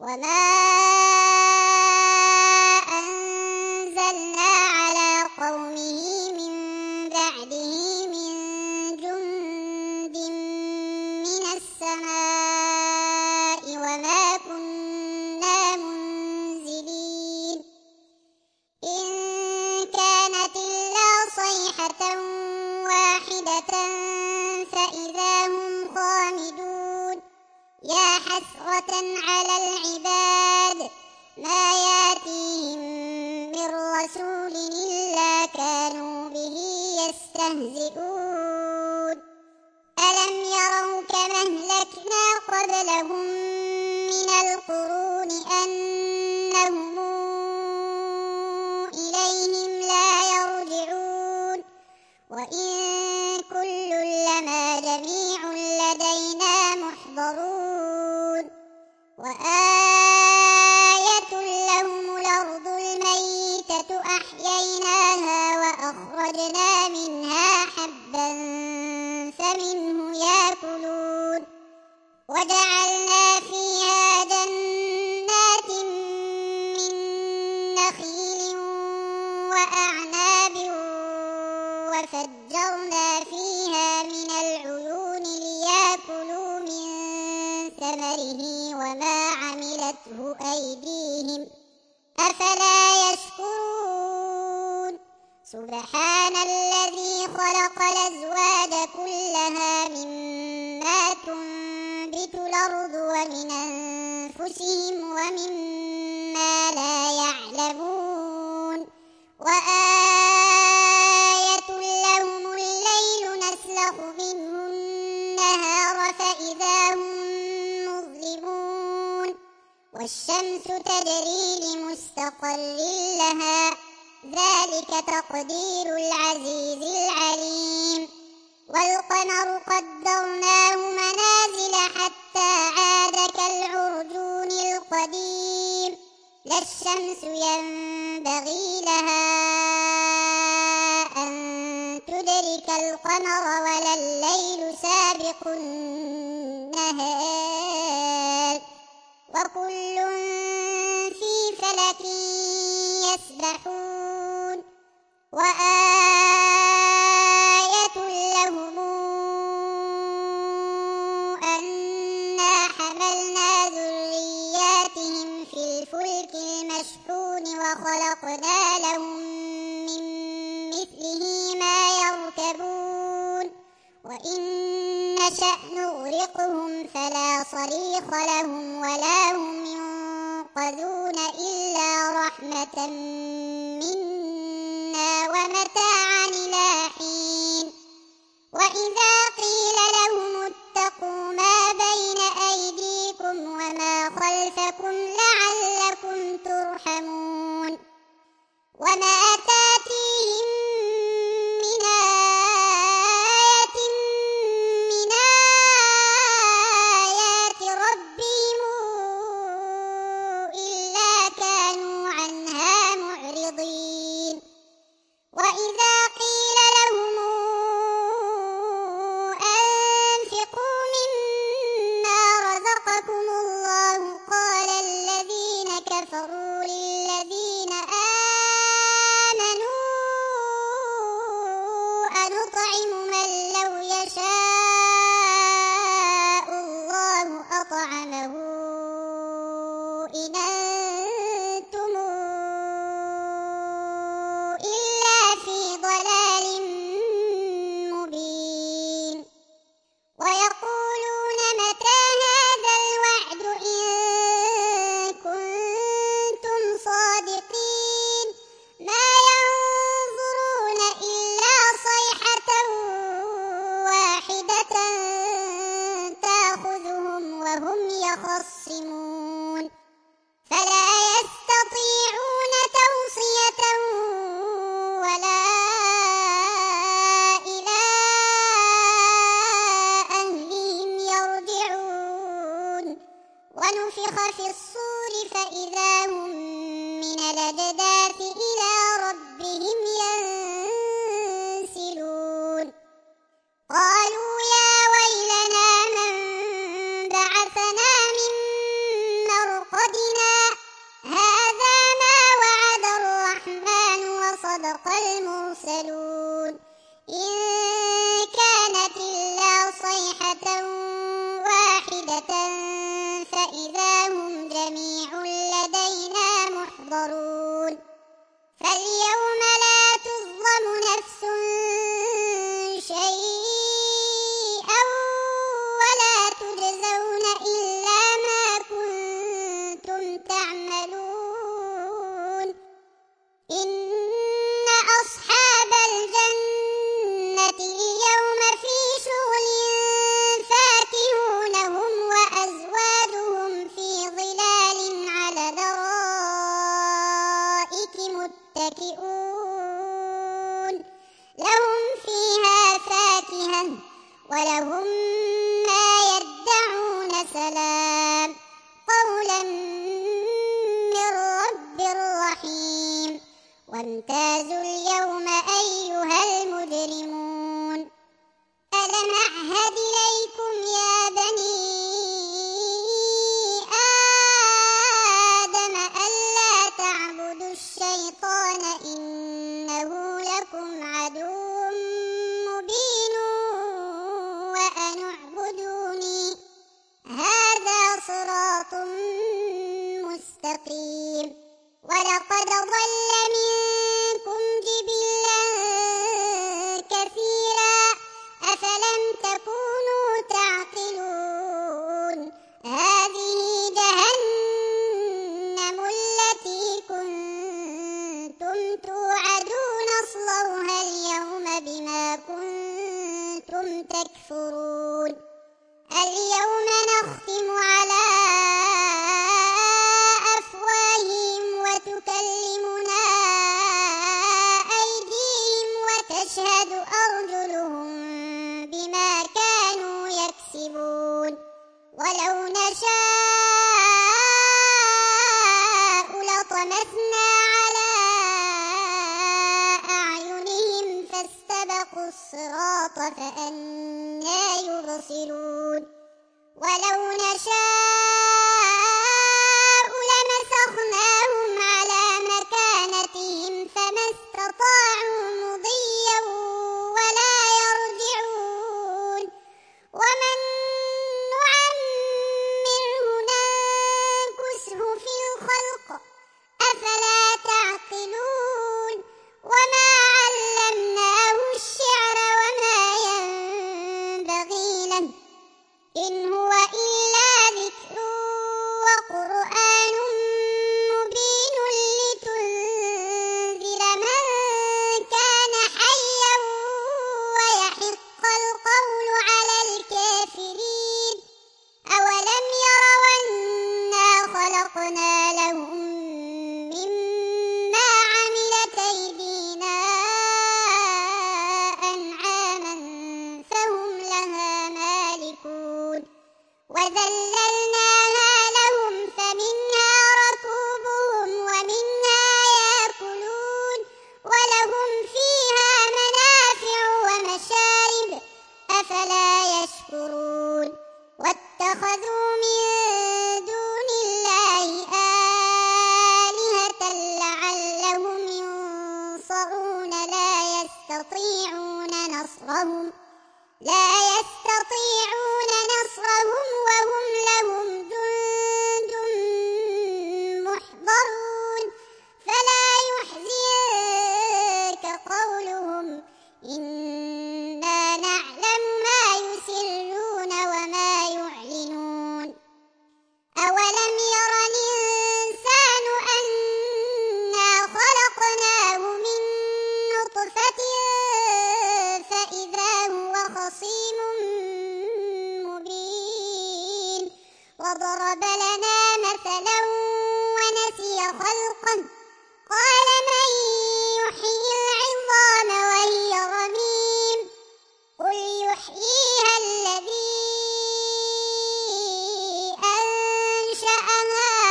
وما أنزلنا على قومه من بعده من جند من السماء وما كنا منزلين إن كانت إلا صيحة واحدة فإذا هم خامدون يا حسرة على العباد ما ياتيهم من رسول إلا كانوا به يستهزئون ألم يروا كما أهلكنا قبلهم من القرون أنهم إليهم لا يرجعون وإن كل لما جميع لدينا محضرون وآية لهم الأرض الميتة أحييناها وأخرجنا منها حبا فمنه يأكلون وجعلنا فيها جنات من نخيل وأعناب وفجرنا فيها من العيون ليأكلوا من ثمره وما عملته أيديهم أفلا يشكرون سبحان الذي خلق الأزواج كلها مما تنبت الأرض ومن أنفسهم ومما لا يعلمون وآية لهم الليل نسلخ منه النهار فإذا هم مظلمون والشمس تجري لمستقر لها ذلك تقدير العزيز العليم والقمر قدرناه منازل حتى عاد كالعرجون القديم لا الشمس ينبغي لها أن تدرك القمر ولا الليل سابق النهار وكل في فلك يسبحون وآية لهم أنا حملنا ذرياتهم في الفلك المشحون وخلقنا لهم من مثله ما يركبون وإن نشأ نغرقهم فلا صريخ لهم ولا هم ينقذون إلا رحمة منا ومتاعا إلى حين وإذا قيل لهم اتقوا ما بين أيديكم وما خلفكم لعلكم ترحمون وما تاتيهم من آية من آيات ربهم إلا كانوا عنها معرضين وإذا قيل لهم أنفقوا مما رزقكم الله قال الذين كفروا للذين آمنوا أنطعم من لو يشاء الله أطعمه إن أنتم إلا في ضلال مبين ويقولون متى هذا الوعد إن كنتم صادقين ما ينظرون إلا صيحة واحدة تأخذهم وهم يخصمون فلا يستطيعون توصية ولا إلى أهلهم يرجعون ونفخ في الصور فإذا هم من الأجداث إلى ربهم ينسلون قالوا يا ويلنا من بعثنا من مرقدنا ولهم ما يدعون سلام قولا من رب رحيم وامتازوا اليوم أيها المجرمون ألم أعهد إليكم يا بني آدم ألا تعبدوا الشيطان إنه لكم عدو مبين وأن اعبدوني هذا صراط مستقيم ولقد ضل منكم جبلا كثيرا أفلم تكونوا تعقلون هذه جهنم التي كنتم توعدون اصلوها اليوم بما كنتم تكفرون اليوم نختم على أفواههم وتكلمنا أيديهم وتشهد أرجلهم بما كانوا يكسبون ولو نشاء لطمسنا على أعينهم فاستبقوا الصراط فأنى يبصرون ولو نشاء لمسخناهم على مكانتهم فما استطاعوا مضيا ولا يرجعون ومن نعمره ننكسه في الخلق أفلا تعقلون وما علمناه الشعر وما ينبغي له إن هو إلا ذكر وقرآن مبين لتنذر من كان حيا ويحق القول على الكافرين أولم يروا أنا خلقنا لهم مما عملت أيدينا أنعاما فهم لها مالكون وذللناها لهم فمنها ركوبهم ومنها يأكلون ولهم فيها منافع ومشارب أفلا يشكرون واتخذوا من دون الله آلهة لعلهم ينصرون لا يستطيعون نصرهم وهم لهم جند محضرون فلا يحزنك قولهم إنا نعلم ما يسرون وما يعلنون أولم ير الإنسان أنا خلقناه من نطفة فإذا هو خصيم مبين وضرب لنا مثلا ونسي خلقه قال من يحيي العظام وهي رميم قل يحييها الذي أنشأها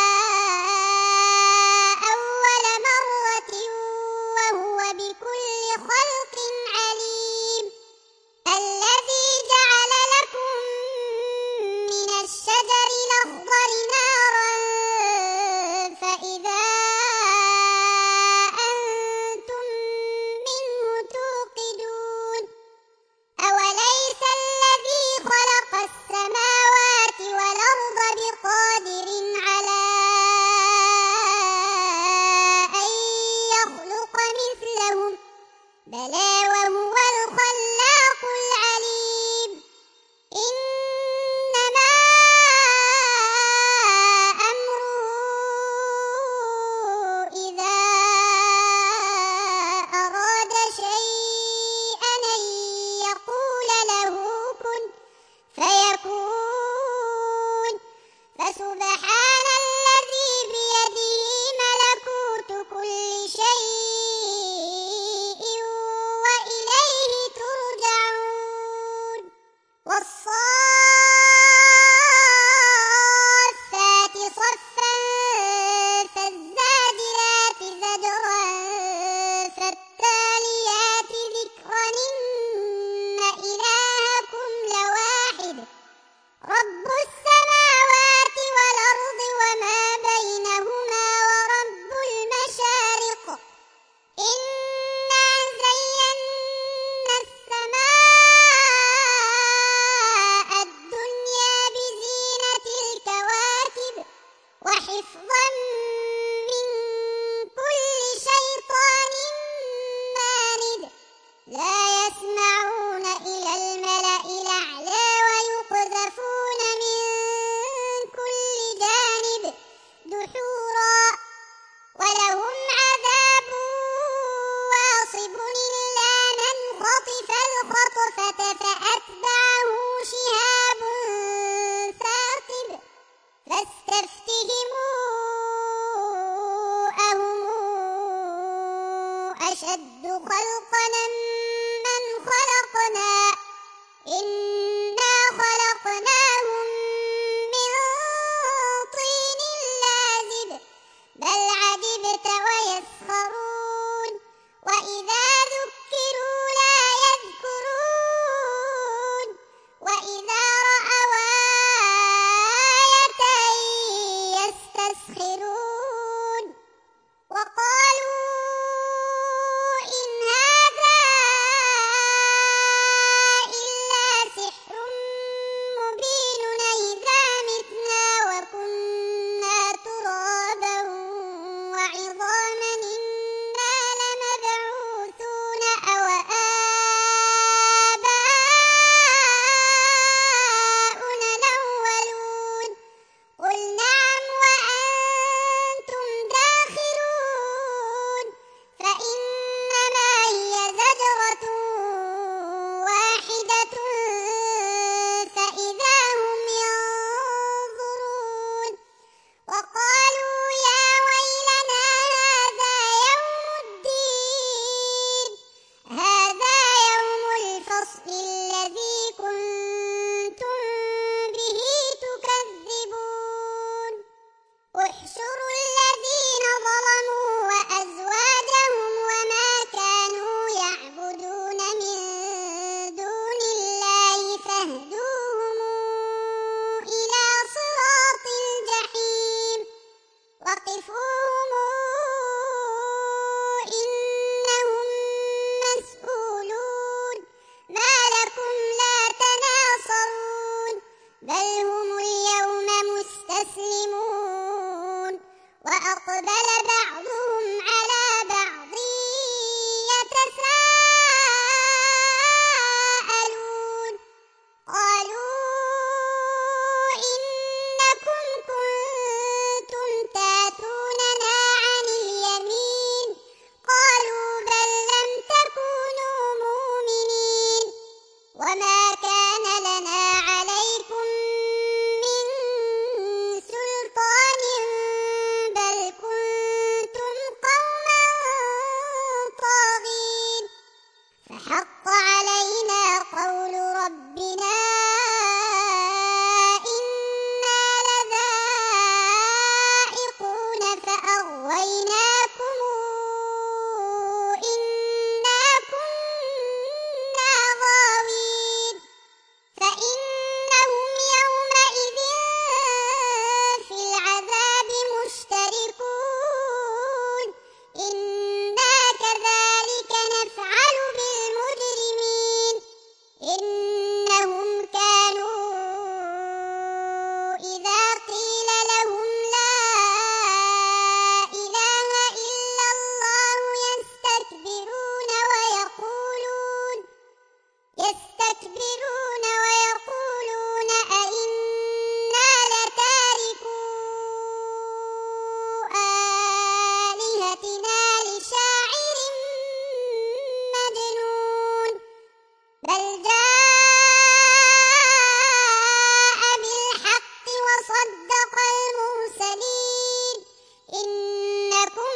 أول مرة وهو بكل خلق عليم الذي جعل لكم من الشجر الأخضر بل هم اليوم مستسلمون وأقبل بعضهم على بعض يتساءلون قالوا إنكم كنتم تاتوننا عن اليمين قالوا بل لم تكونوا مؤمنين وما كان لنا عليكم من سلطان بل كنتم قوما طاغين فحق علينا قول ربنا إنا لذائقون فأغويناكم إنا كنا غاوين فإنهم يومئذ في العذاب مشتركون إنا كذلك نفعل بالمجرمين إنهم كانوا إذا قيل لهم لا إله إلا الله يستكبرون ويقولون أئنا لتاركو آلهتنا لشاعر مجنون بل جاء بالحق وصدق المرسلين إنكم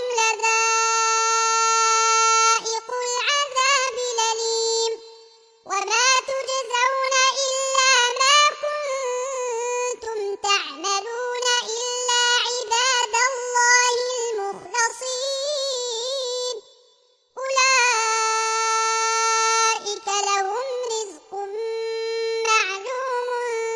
لذائق العذاب الأليم وما تجزون إلا ما كنتم تعملون إلا عباد الله المخلصين أولئك لهم رزق معلوم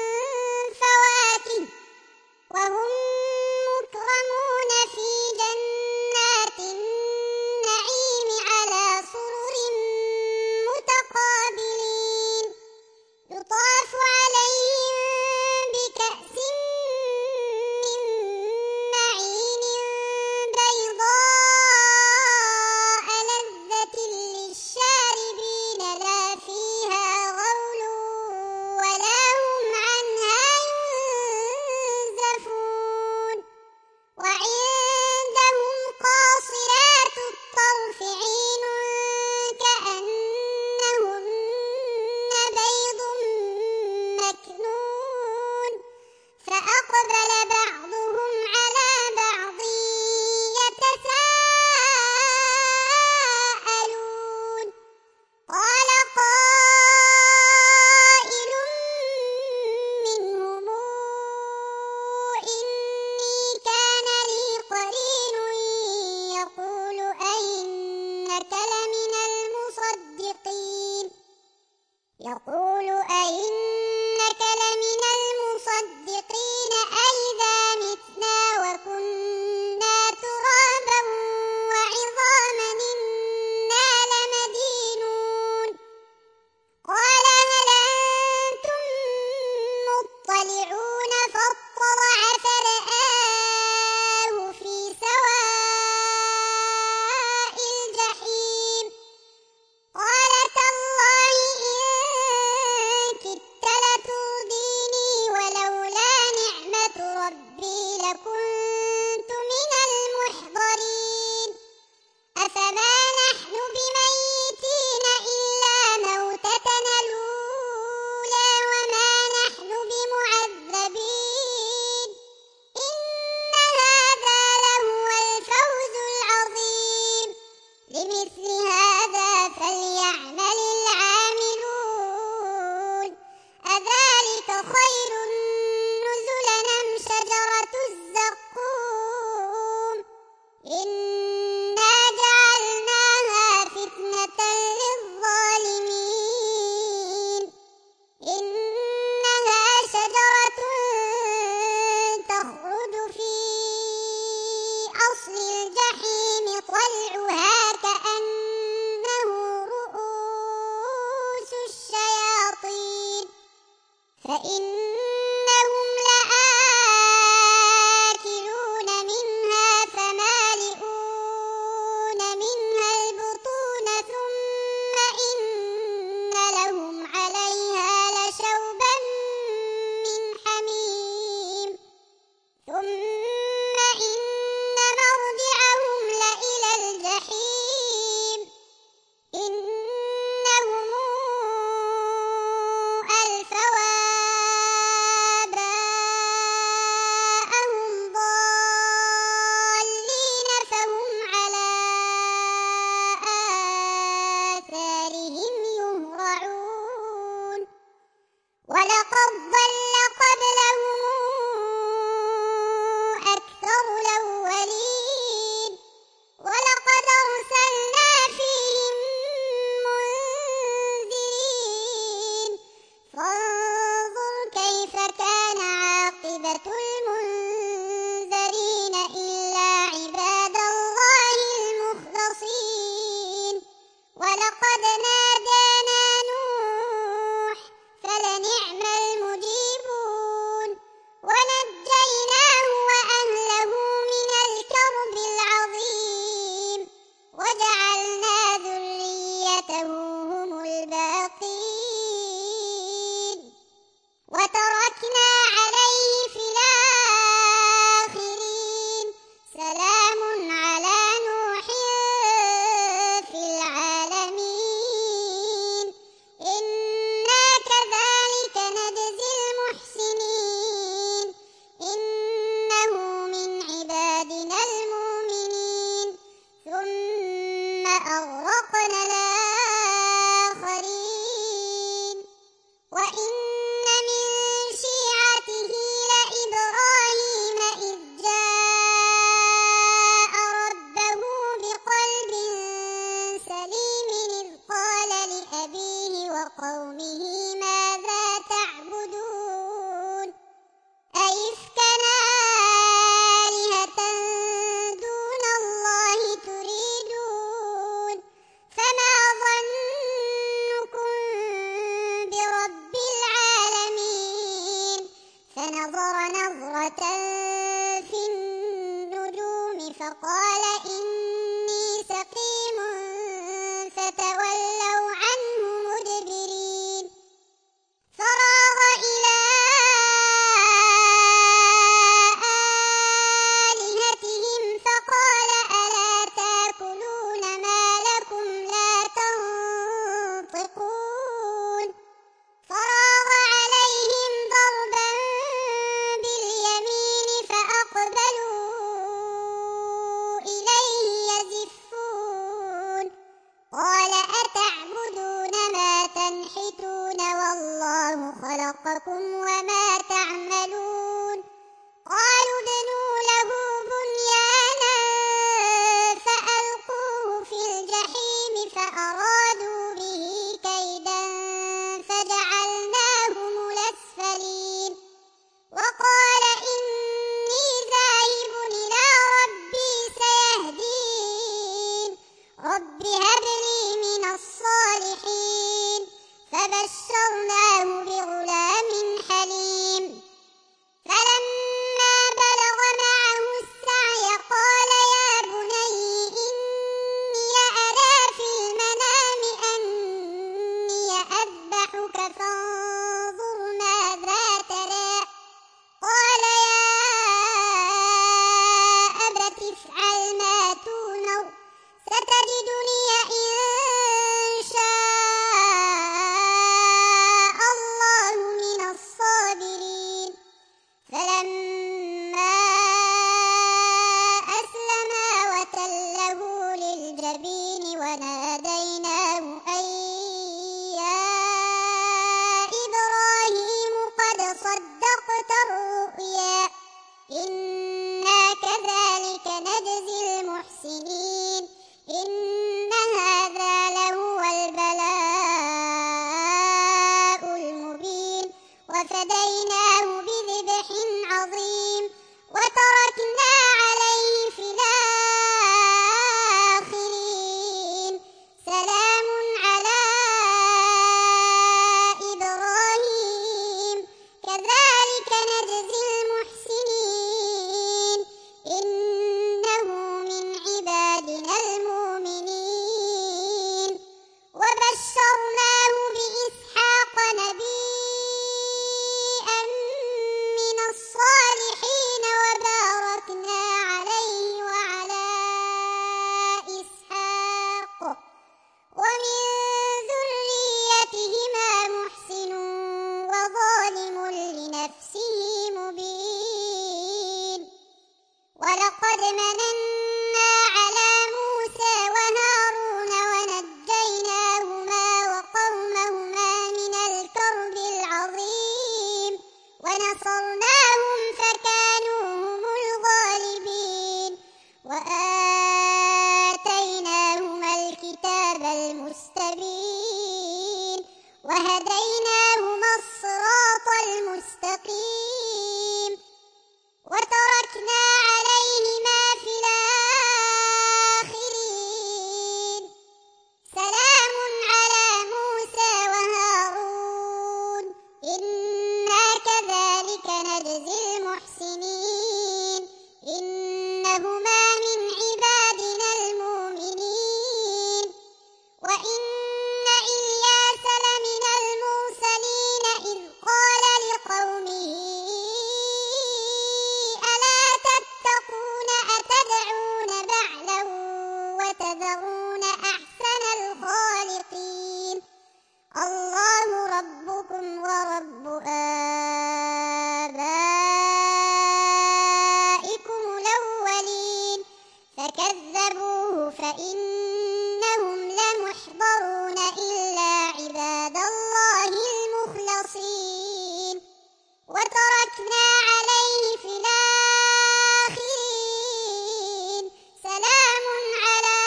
فواكه وهم مكرمون في جنات النعيم على سرر متقابلين يطاف عليهم بكأس من معين بيضاء لذة للشاربين لا فيها غول ولا هم عنها ينزفون وعندهم قاصرات الطرف عين كأنهن بيض مكنون فأقبل بعضهم على بعض يتساءلون قال قائل منهم إني كان لي قرين يقول أئنك لمن المصدقين أئذا متنا وكنا ترابا وعظاما إنا لمدينون قال هل أنتم مطلعون فاطلع فرآه في سواء الجحيم قال تالله إن كدت لترديني ولولا نعمة ربي لكنت من المحضرين أفما نحن بميتين إلا موتتنا الأولى وما نحن بمعذبين إن هذا لهو الفوز العظيم لمثل هذا فليعمل العاملون أذلك خير نزلا أم شجرة الزقوم إنا جعلناها فتنة للظالمين إنها شجرة تخرج في أصل الجحيم طلعها كأنه رؤوس الشياطين فإنها خلقكم وما تعملون قالوا ابنوا له بنيانا فألقوه في الجحيم فأرادوا به كيدا فجعلناهم الأسفلين وقال إني ذاهب إلى ربي سيهدين رب هب لي من الصالحين فبشرناه بغلام حليم فلما بلغ معه السعي قال يا بني إني أرى في المنام أني أذبحك فانظر ماذا ترى قال يا أبت افعل ما تؤمر ستجدني إن شاء الله من الصابرين فلما أسلما وتله للجبين وناديناه أن يا إبراهيم قد صدقت الرؤيا إنا كذلك نجزي المحسنين إن هذا لهو البلاء المبين وفديناه بذبح عظيم وتركنا عليه في الآخرين سلام على إبراهيم كذلك نجزي المحسنين إنه من عبادنا المؤمنين وبشرناه بإسحاق نبيا من الصالحين وباركنا عليه وعلى إسحاق ومن ذريتهما محسن وظالم لنفسه مبين ولقد مننا على موسى وهارون ونجيناهما وقومهما من الكرب العظيم ونصرناهم فكانوا هم الغالبين وآتيناهما الكتاب المستبين وهديناهما الصراط المستقيم وتركنا عليهما في الآخرين سلام على موسى وهارون إنا كذلك نجزي المحسنين إنهما من عبادنا المؤمنين وإن إلياس لمن المرسلين إذ قال لقومه ألا تتقون أتدعون بعلا وتذرون أحسن الخالقين الله ربكم ورب آبائكم الأولين فكذبوه فإنهم لمحضرون إلا عباد الله المخلصين وتركنا عليه في الآخرين سلام على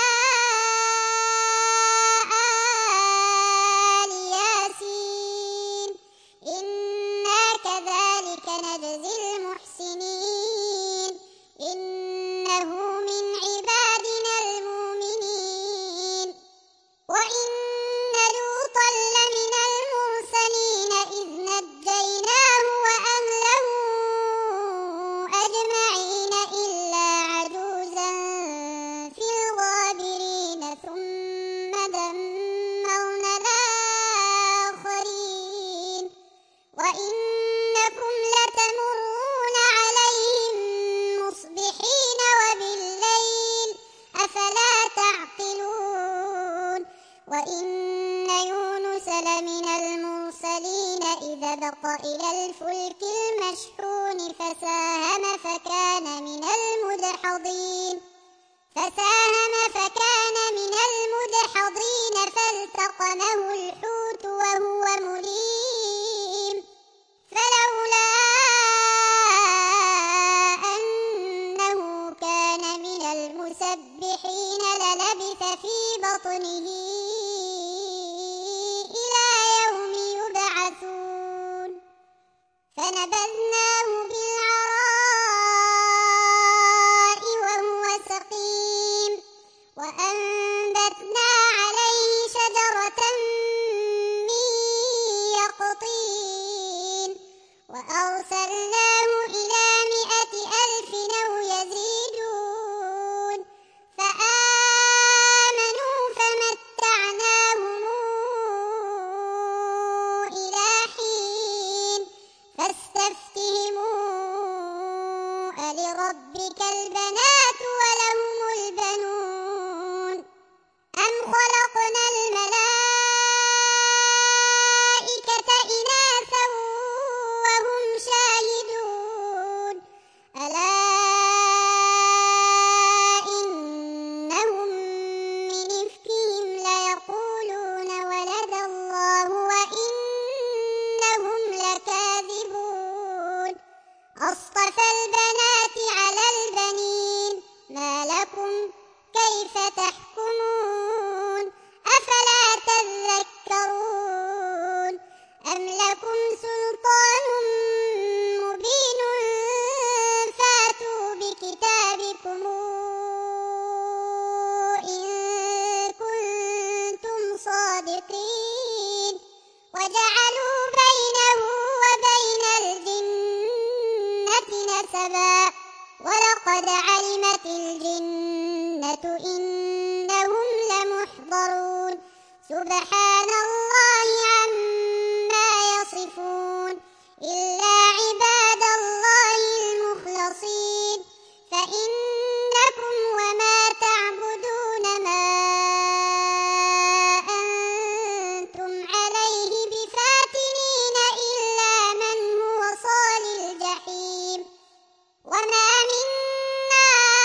آل ياسين إنا كذلك نجزي المحسنين إنه من عبادنا المؤمنين وإن لوطا لمن المرسلين إذ نجيناه وأهله أجمعين إلا عجوزا في الغابرين ثم دمرنا الآخرين وإنكم لتمرون عليهم مصبحين وبالليل أفلا تعقلون وإن يونس لمن المرسلين إذا بق إلى الفلك المشحون فساهم فكان من المدحضين فالتقمه الحوت وهو مليم أرسلناه إلى 100,000 أو يزيدون فآمنوا فمتعناهم إلى حين فاستفتهموا ألربك البنات ولهم البنون أم خلقنا الملائكة إناثا وهم شاهدون ألا إنهم من إفكهم ليقولون ولد الله وإنهم لكاذبون أصطفى البنات على البنين ما لكم كيف تحكمون أفلا تذكرون أم لكم سلطان مبين فاتوا بكتابكم إن كنتم صادقين وجعلوا بينه وبين الجنة نسبا ولقد علمت الجنة إنهم لمحضرون سبحان الله عما يصفون إلا عباد الله المخلصين فإنكم وما تعبدون ما أنتم عليه بفاتنين إلا من هو صال الجحيم وما منا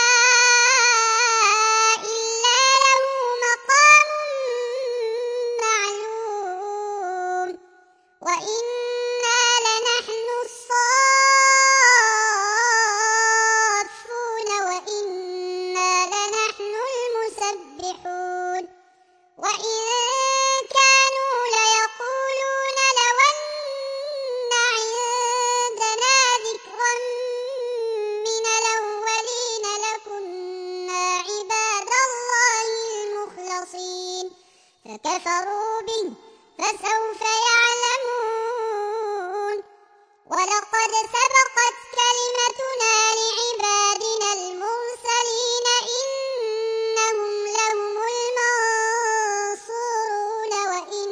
إلا له مقام معلوم وإنا لنحن الصافون وإنا لنحن المسبحون وإن كانوا ليقولون لو أن عندنا ذكرا من الأولين لكنا عباد الله المخلصين فكفروا به فسوف يعلمون ولقد سبقت كلمتنا لعبادنا المرسلين إنهم لهم المنصورون وإن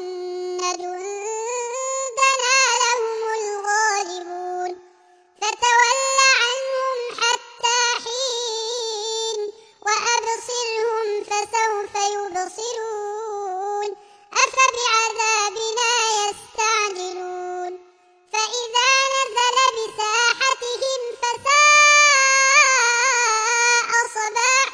جندنا لهم الغالبون فتول عنهم حتى حين وأبصرهم فسوف يبصرون أفبعذابنا يستعجلون فإذا نزل بساحتهم فساء صباح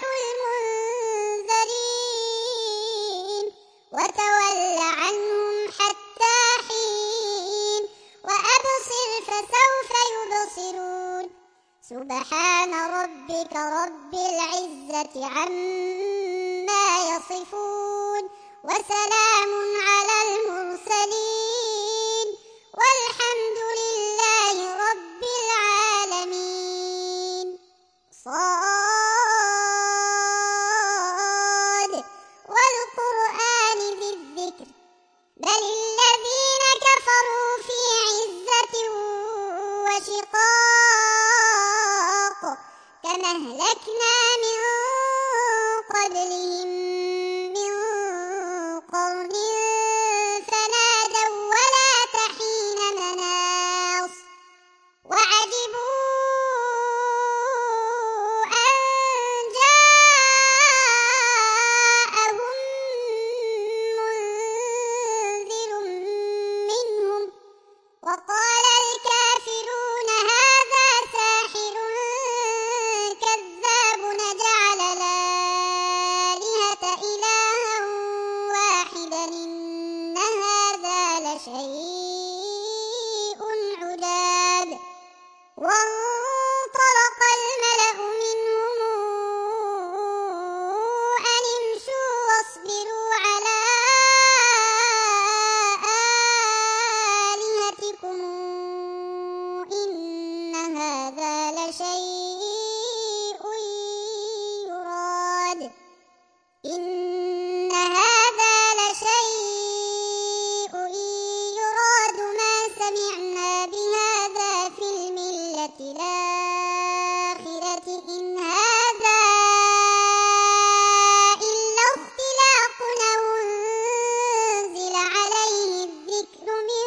المنذرين وتول عنهم حتى حين وأبصر فسوف يبصرون سبحان ربك رب العزة عما يصفون وسلام على المرسلين والحمد لله رب العالمين صاد والقرآن ذي الذكر بل الذين كفروا في عزة وشقاق كما أهلكنا من قبلهم من قرن فنادوا ولا تحين مناص وعجبوا أن جاءهم منذر منهم وقال الكافرون هذا ساحر كذاب الآخرة إن هذا إلا اختلاق أنزل عليه الذكر من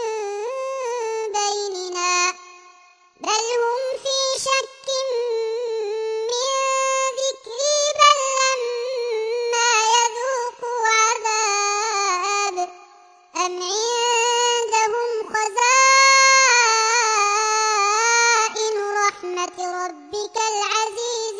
بيننا بل هم في شك من ذكري بل لما يذوقوا عذاب أم عندهم خزائن رحمة ربك العزيز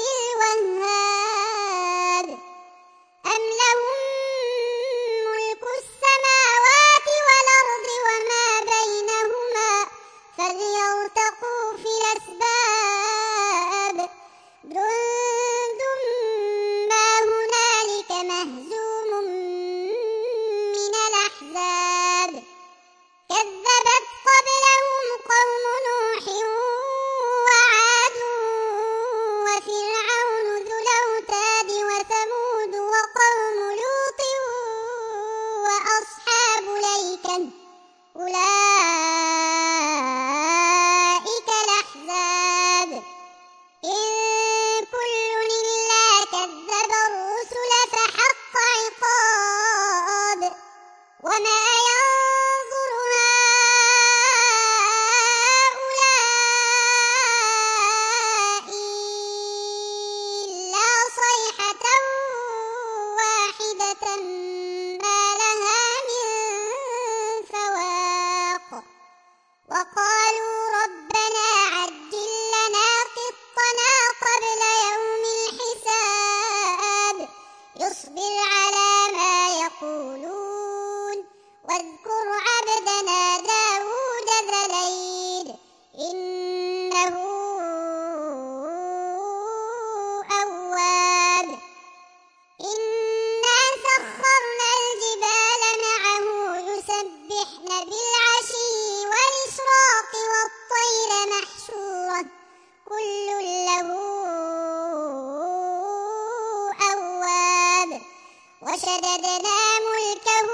الوهاب أم لهم ملك السماوات والأرض وما بينهما فليرتقوا في الأسباب جند ما هنالك مهزوم من الأحزاب كذبت قبلهم قوم نوح وعاد وفرعون ذو الأوتاد وثمود وقوم لوط وأصحاب الأيكة أولئك الأحزاب إن كل إلا كذب الرسل فحق عقاب وما ينظر هؤلاء إلا صيحة واحدة ما لها من فواق وقالوا ربنا عجل لنا قطنا قبل يوم الحساب يصبر على ما يقولون واذكر عبدنا داود ذا الأيد إنه أواب إنا سخرنا الجبال معه يسبحن بالعشي والإشراق والطير محشورة كل له أواب وشددنا ملكه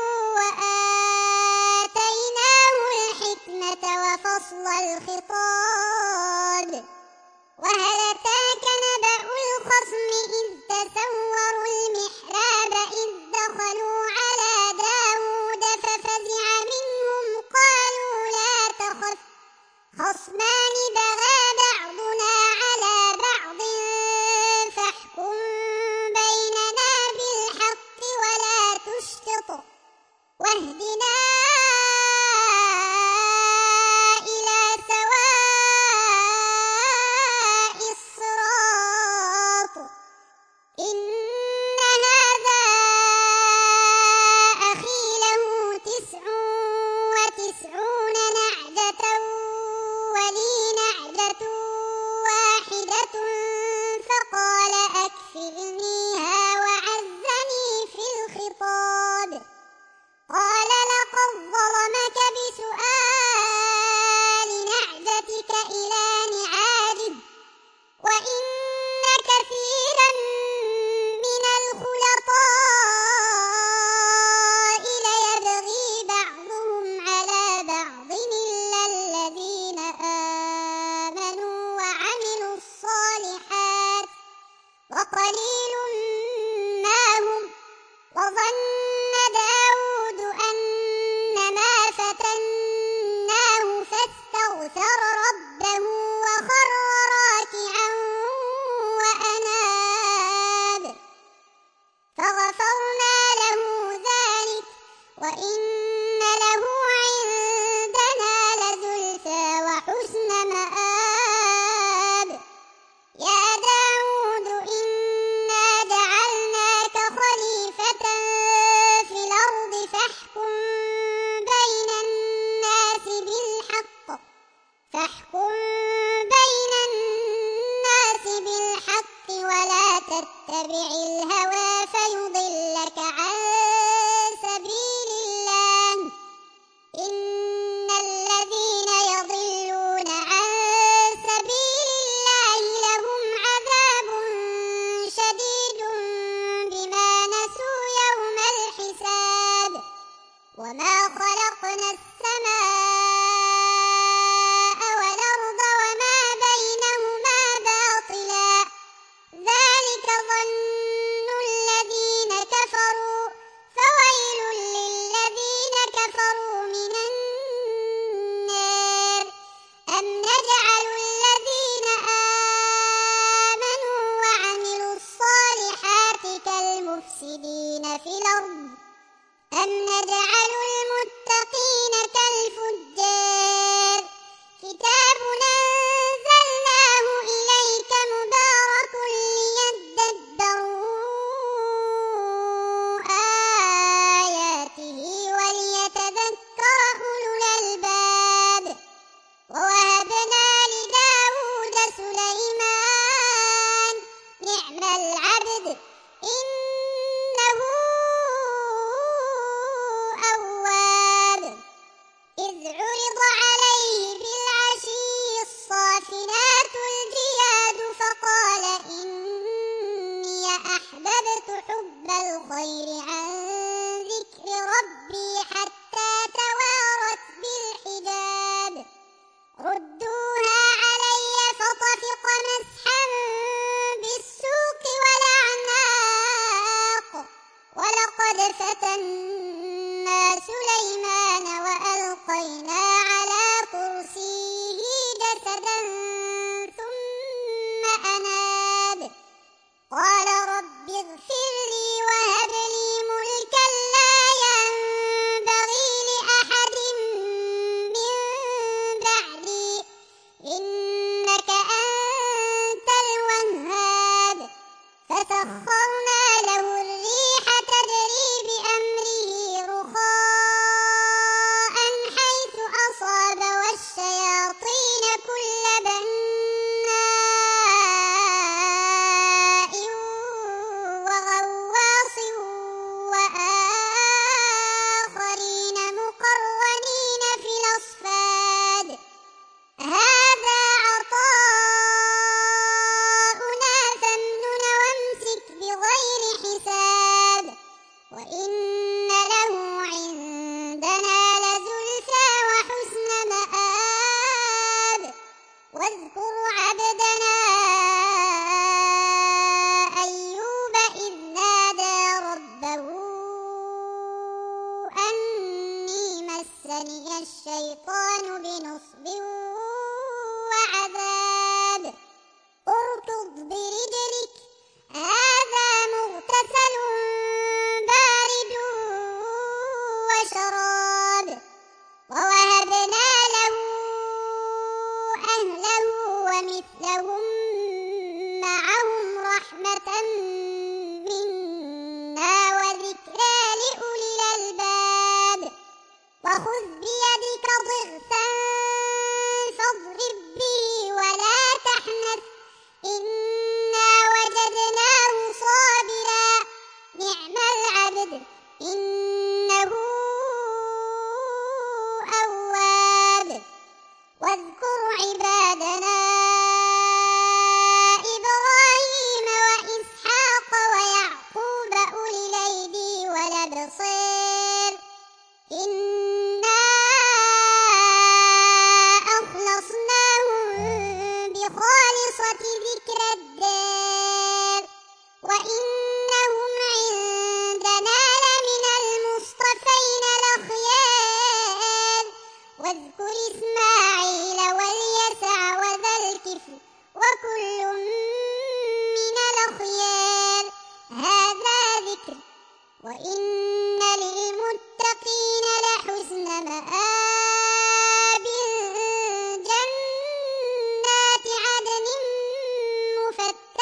وآتيناه الحكمة وفصل الخطاب وهل أتاك نبأ الخصم إذ تسوروا المحراب إذ دخلوا على داود ففزع منهم قالوا لا تخف خصمان بغى بعضنا على بعض فاحكم بيننا بالحق ولا تشطط واهدنا إلى سواء الصراط إن هذا أخي له 99 نعجة ولي نعجة واحدة فقال أكفلنيها وعزني في الخطاب قال لقد ظلمك بسؤال نعجتك إلى نعاجه وإن كثيرا من الخلطاء ليبغي بعضهم على بعض إلا الذين آمنوا وعملوا الصالحات وقليل ما هم وظن داود أنما فتناه فاستغفر ربه وخر راكعا وأناب فغفرنا له ذلك وإن له عندنا لزلفى وحسن مآب يا داود إنا جعلناك خليفة في الأرض فاحكم بين الناس بالحق ولا تتبع الهوى فيضلك عن سبيل الله إن الذين يضلون عن سبيل الله لهم عذاب شديد بما نسوا يوم الحساب وما خلقنا السماء والأرض وما بينهما نجعل الذين آمنوا وعملوا الصالحات كالمفسدين في الأرض أم نجعل المتقين كالفجار كتاب أنزلناه إليك مبارك ليدبروا آياته وليتذكر أولو الألباب ووهبنا لداود سليمان نعم العبد إنه أواب إذ عرض عليه بالعشي الصافنات الجياد فقال إني أحببت حب الخير عن ذكر ربي حتى توارت بالحجاب ردوها علي فطفق مسحا بالسوق والأعناق ولقد فتنا سليمان وألقينا على كرسيه جسدا ثم أناب قال رب اغفر لي وهب لي ملكا لا ينبغي لأحد من بعدي إنك أنت الوهاب فسخرنا له الريح تجري بأمره رخاء حيث أصاب والشياطين كل بناء وغواص وآخرين مقرنين في الأصفاد هذا عطاؤنا فامنن وامسك بغير حساب وإن له عندنا لزلفى وحسن مآب واذكر عبدنا أيوب إذ نادى ربه أني مسني الشيطان بنصب وعذاب اركض برجلك هذا مغتسل بارد وشراب ووهبنا له أهله ومثلهم معهم رحمة منا وذكرى لأولي الألباب وخذ بيدك ضغثا فاضرب به ولا تحنث إنا وجدناه صابرا نعم العبد إنه أواب واذكر عبادنا إبراهيم وإسحاق ويعقوب أولي الأيدي والأبصار إنا أخلصناهم بخالصة ذكر الدار وإنهم عندنا لمن المصطفين الأخيار واذكر إسماعيل واليسع وذا الكفل وكل من الأخيار هذا ذكر وإن للمتقين لحسن مآب جنات عدن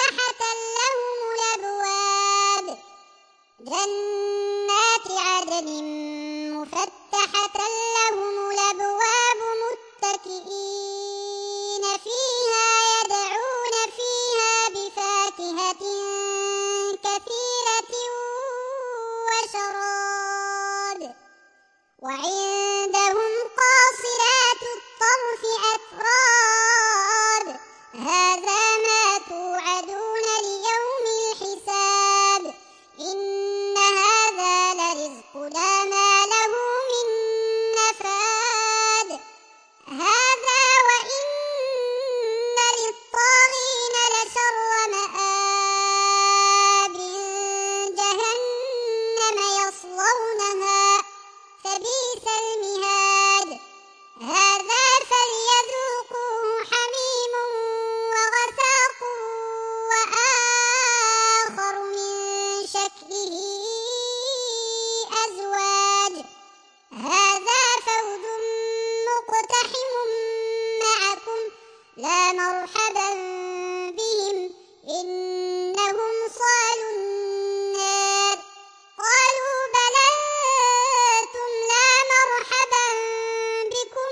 مرحبا بهم إنهم صالوا النار قالوا بل أنتم لا مرحبا بكم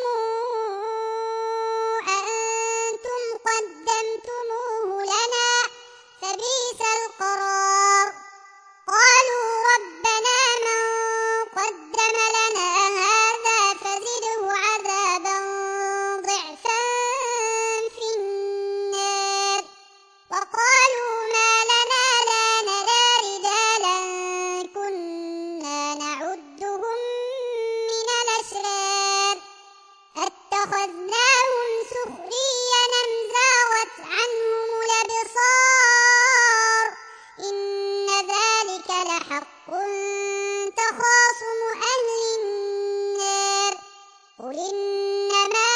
أنتم قدمتموه لنا فبئس القرار قالوا ربنا من قدم لنا هذا فزده عذابا ضعفا في النار وقالوا ما لنا لا نرى رجالا كنا نعدهم من الأشرار أتخذناهم سخريا أم زاغت عنهم الأبصار إن ذلك لحق تخاصم أهل النار قل إنما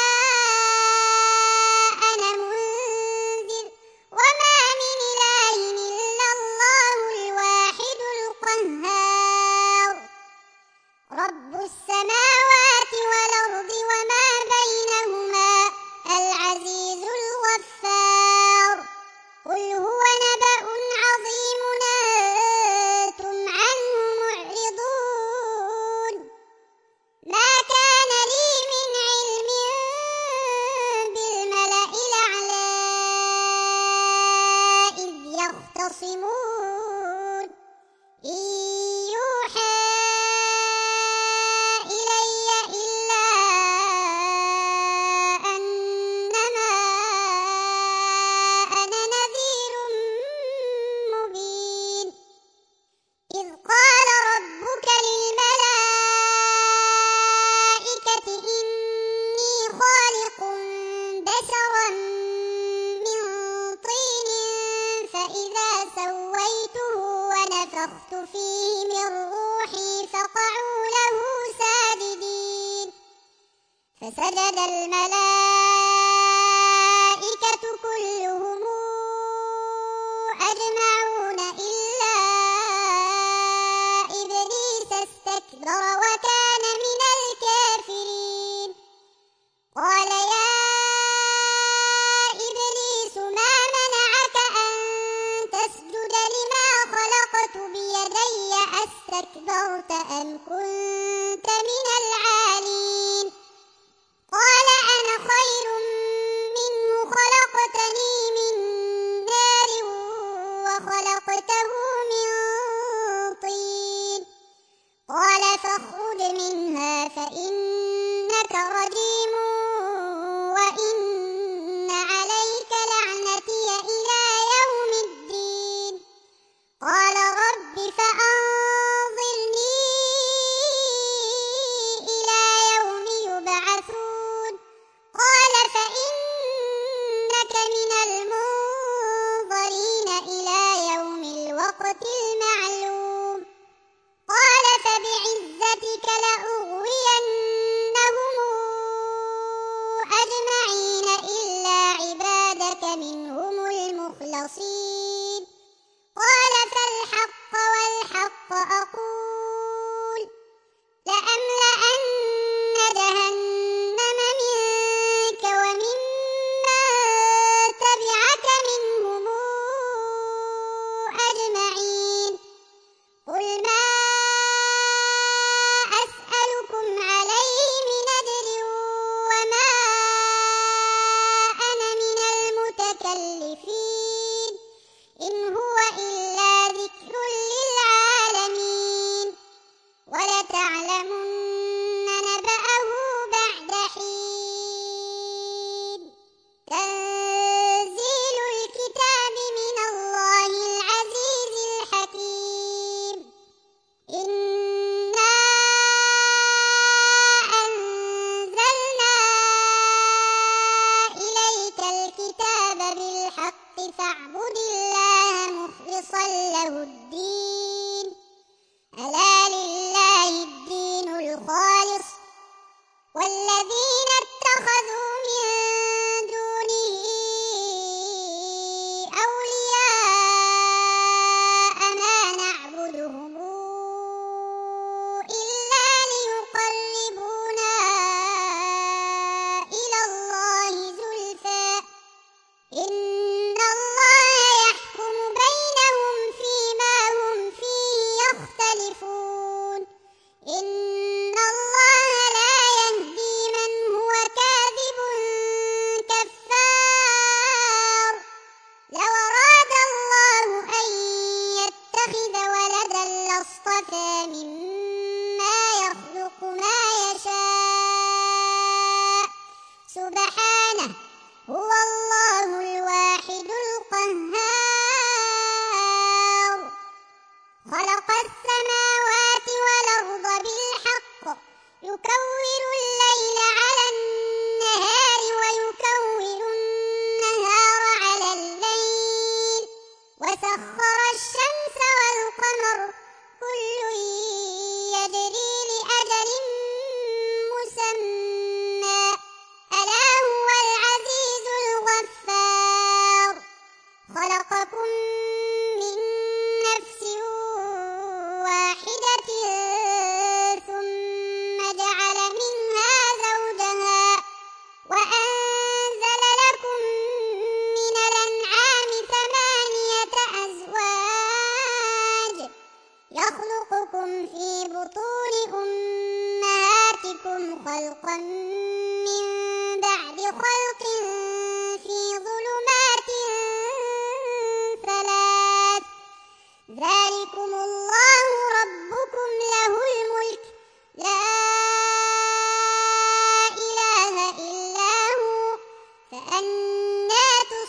أنا منذر وما من إله إلا الله الواحد القهار رب السماوات والأرض وما بينهما العزيز الغفار قل هو نبأ عظيم أنتم عنه معرضون ما كان لي من علم بالملأ الأعلى إذ يختصمون إن يوحى إلي إلا أنما أنا نذير مبين إذ قال ربك للملائكة إني خالق بشرا من طين فإذا سويته ونفخت فيه من روحي فقعوا له ساجدين فسجد الملائكة كلهم أجمعون إلا إبليس استكبر وكان من الكافرين قال يا إبليس ما منعك أن تسجد لما خلقت بيدي أستكبرت أم كنت من العالين قال أنا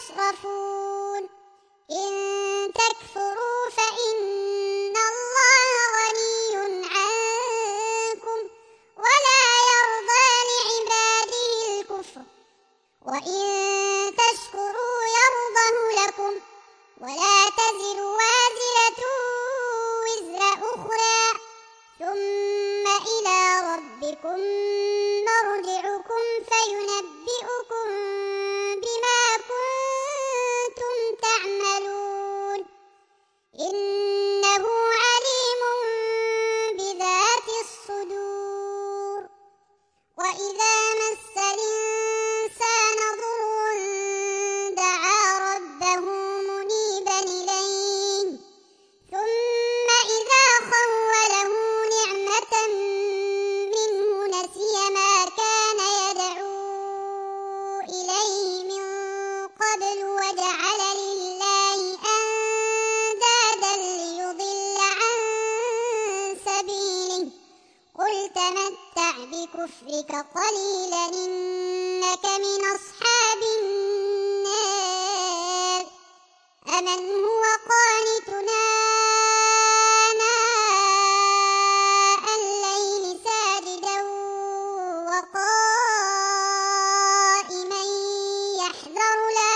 يصرفون إن تكفروا فإن الله غني عنكم ولا يرضى لعباده الكفر وإن تشكروا يرضه لكم ولا تزر وازرة وزر أخرى ثم إلى ربكم مرجعكم فينبئكم بما كنتم تعملون إنه عليم بذات الصدور وإذا مس الإنسان ضر دعا ربه منيبا إليه ثم إذا خوله نعمة منه نسي ما كان يدعو إليه من قبل وجعل لله أندادا ليضل عن سبيله قل تمتع بكفرك قليلا إنك من أصحاب النار أمن هو قانتنا آناء الليل ساجدا وقائما يحذر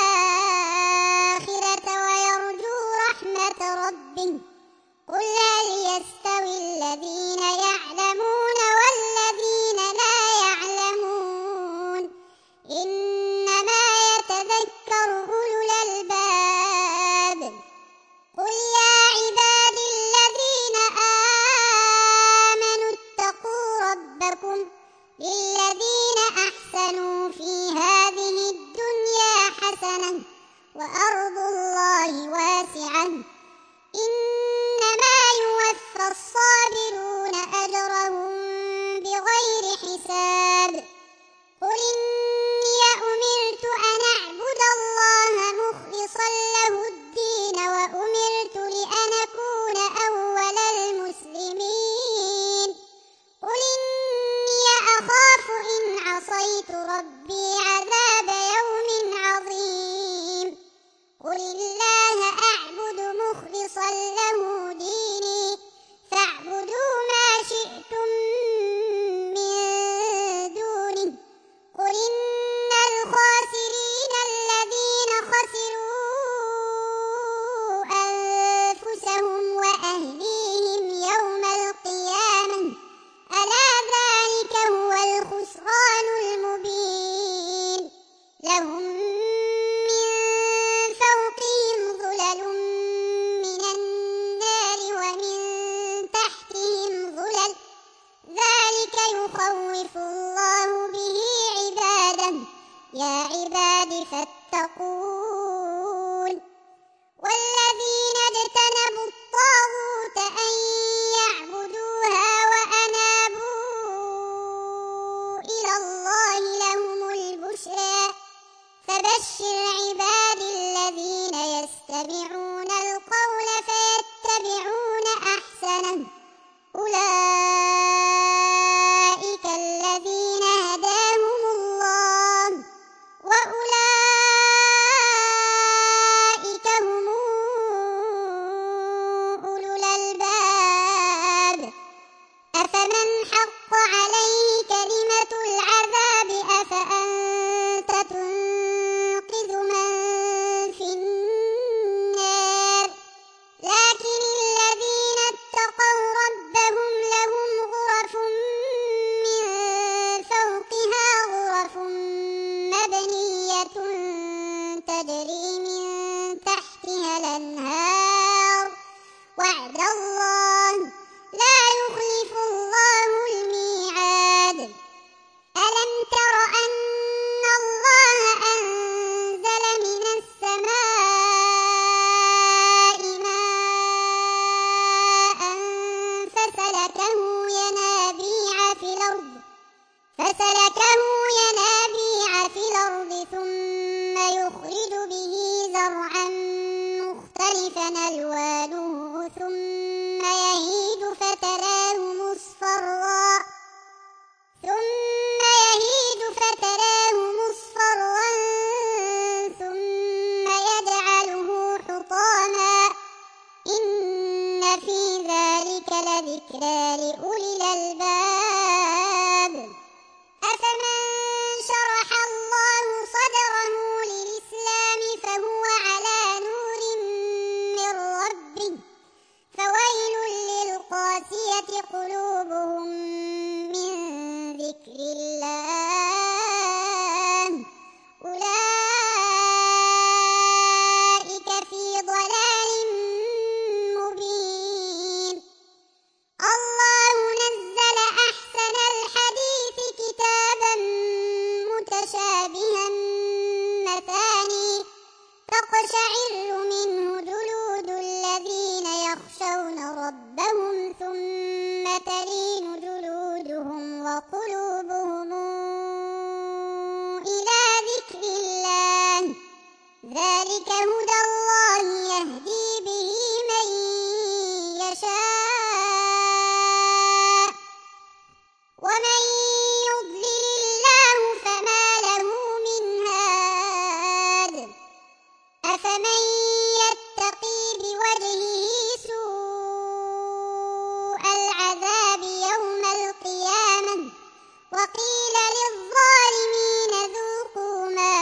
الآخرة ويرجو رحمة ربه قل هل يستوي الذين يعلمون والذين لا يعلمون إنما يتذكر أولو الألباب قل يا عبادي الذين آمنوا اتقوا ربكم للذين أحسنوا في هذه الدنيا حسنة وأرض الله واسعة إنما يوفى الصابرون أجرهم بغير حساب قل إني أمرت أن أعبد الله مخلصا له الدين وأمرت لأن أكون أول المسلمين قل إني أخاف إن عصيت ربي عذاب يوم عظيم قل الله أعبد مخلصا له ديني فاعبدوا ما شئتم من دونه قل إن الخاسرين الذين خسروا أنفسهم وأهليهم يوم القيامة ألا ذلك هو الخسران المبين لهم من فوقهم ظلل من النار ومن تحتهم ظلل ذلك يخوف الله به عباده يا عباد فاتقون والذين اجتنبوا الطاغوت أن يعبدوها وأنابوا إلى الله لهم البشرى فبشر عبادي الذين يستمعون القول فيتبعون أحسنه أولئك الذين هداهم الله وأولئك هم أولو الألباب أفمن حق عليه كلمة العذاب أفأنت تنقذ من في النار لكن الذين اتقوا ربهم لهم غرف من فوقها غرف مبنية تجري من تحتها الأنهار وعد الله لا يخلف الله الميعاد ألم تر أن الله أنزل من السماء ماء فسلكه ينابيع في الأرض ثم يخرج به زرعا مختلفا ألوانه ثم يهيج فتراه مصفرا ثم ذكرى لأولي الألباب أفمن شرح الله صدره للإسلام فهو على نور من ربه فويل للقاسية قلوبهم من ذكر الله أولئك في ضلال مبين الله نزل أحسن الحديث كتابا متشابها مثاني تقشعر منه جلود الذين يخشون ربهم ثم تلين جلودهم وقلوبهم إلى ذكر الله ذلك هدى الله يهدي به من يشاء ومن يضلل الله فما له من هاد أفمن يتقي بوجهه سوء العذاب يوم القيامة وقيل للظالمين ذوقوا ما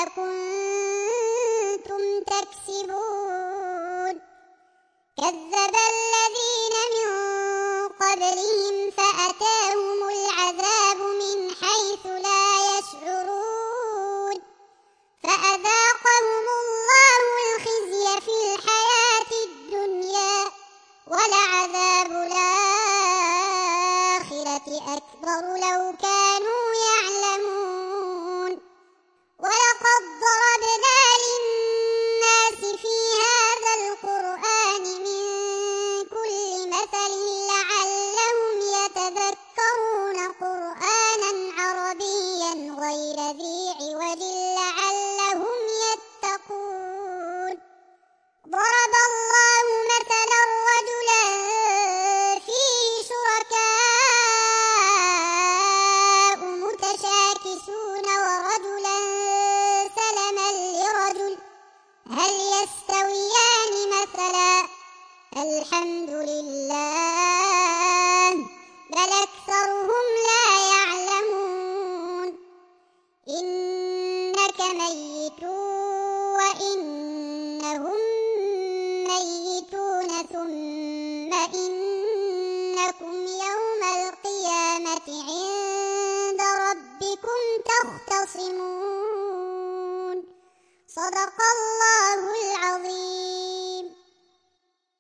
كنتم تكسبون كذب الذين من قبلهم فأتاهم العذاب من حيث لا يشعرون فأذاقهم الله الخزي في الحياة الدنيا ولعذاب الآخرة أكبر لو كانوا يعلمون ولقد ضربنا للناس في هذا القرآن من كل مثل لعلهم يتذكرون قرآنا عربيا غير ذي عوج لعلهم يتقون ضرب الله مثلا رجلا فيه شركاء متشاكسون ورجلا سلما لرجل هل يستويان مثلا الحمد لله بل أكثرهم لا يعلمون إنك ميت وإنهم ميتون ثم إنكم يوم القيامة عند ربكم تختصمون صدق الله العظيم.